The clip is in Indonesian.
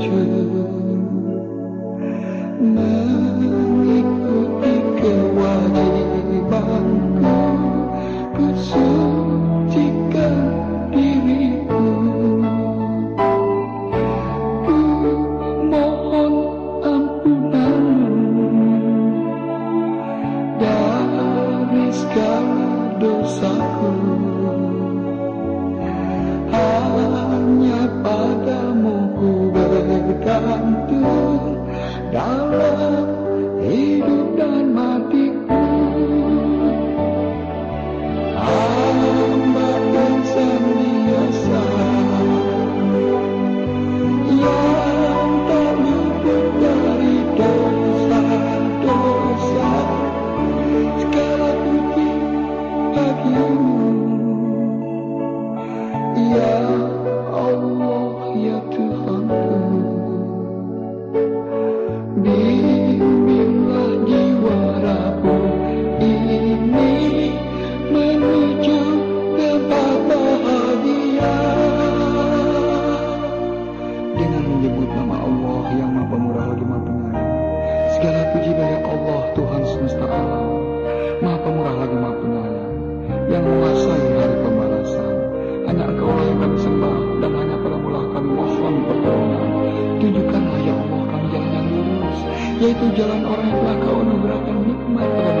maju, mengikuti kewajibanku, ku sucikan diriku. Ku mohon ampunanmu dari segala dosaku. Hanya padamu ku bergantung dalam hidup dan matiku. Hamba insan biasa yang tak luput dari dosa-dosa. Segala puji bagimu, ya Allah, ya Tuhanku. Bimbinglah jiwa rapuh ini menuju tempat bahagia. Dengan menyebut nama Allah yang Maha Pemurah lagi Maha Penyayang, segala puji bagi Allah Tuhan semesta alam, Maha Pemurah lagi Maha Penyayang, yang menguasai hari pembalasan. Hanya Engkaulah yang kami sembah, dan hanya padamu-Lah kami mohon pertolongan. Tunjukkanlah ya Allah kami jalan yang lurus, yaitu jalan orang yang telah Kau anugerahkan nikmat kepada